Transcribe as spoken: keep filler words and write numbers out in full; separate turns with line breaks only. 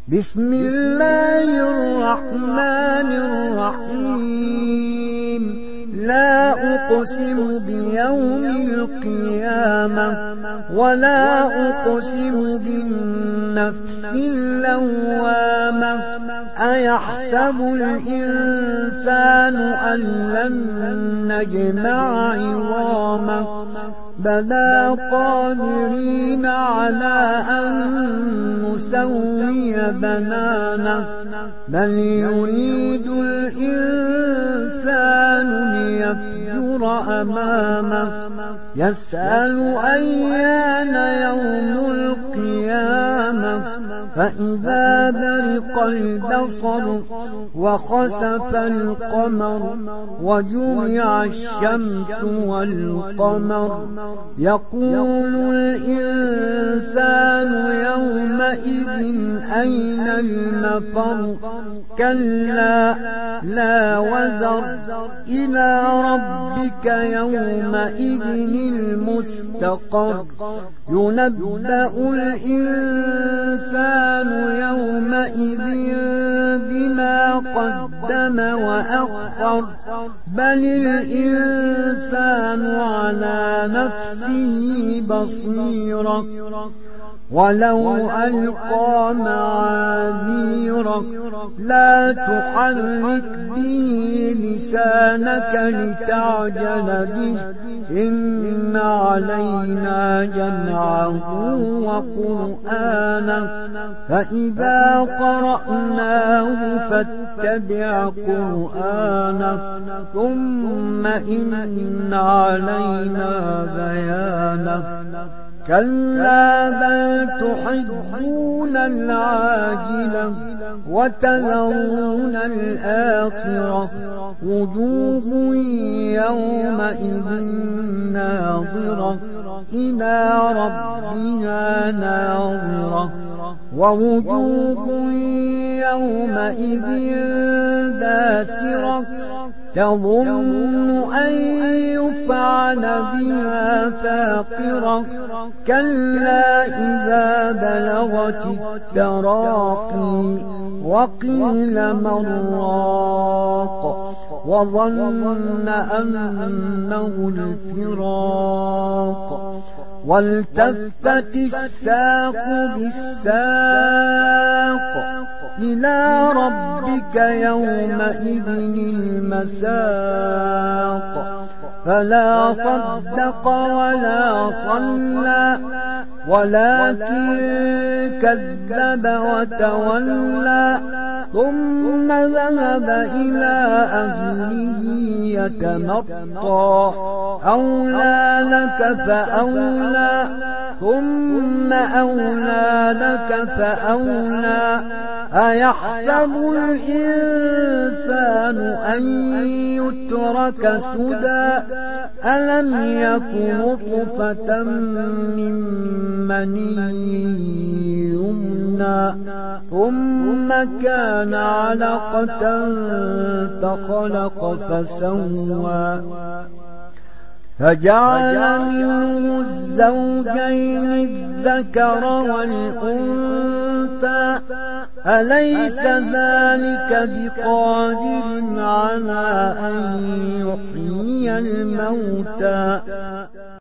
بسم الله الرحمن الرحيم لا أقسم بيوم القيامة ولا أقسم بالنفس اللوامة أيحسب الإنسان أن لن نجمع عظامه بلى قادرين على أن نسوي بنانه بل يريد الإنسان ليفجر أمامه يسأل أيان يوم القيامة فإذا برق البصر وخسف القمر وجمع الشمس والقمر يقول الإنسان يومئذ أين المفر كلا لا وزر إلى ربك يومئذ المستقر ينبأ الإنسان يومئذ بما قدم وأخر بل الإنسان على نفسه بصيرة ولو ألقى معاذيره لا تحرك به لسانك لتعجل به إن علينا جمعه وقرآنه فإذا قرأناه فاتبع قرآنه ثم إن علينا بيانه كلا بل تحبون العاجلة وتذرون الآخرة وجوه يومئذ ناظرة إلى ربها ناظرة ووجوه يومئذ باسرة تظن أن يفعل بها فاقرة كلا إذا بلغت التراقي وقيل من راق وظن أنه الفراق والتفت الساق بالساق إلى ربك يومئذ المساق فلا صدق ولا صلى ولكن كذب وتولى ثم ذهب إلى أهله يتمطى أولى لك فأولى ثم أولى لك فأولى أيحسب الإنسان أن يترك سدى ألم يكن نطفة من مني يمنى ثم كان علقة فخلق فسوى فجعل منه الزوجين الذكر والأنثى أليس ذلك بقادر على أن يحيي الموتى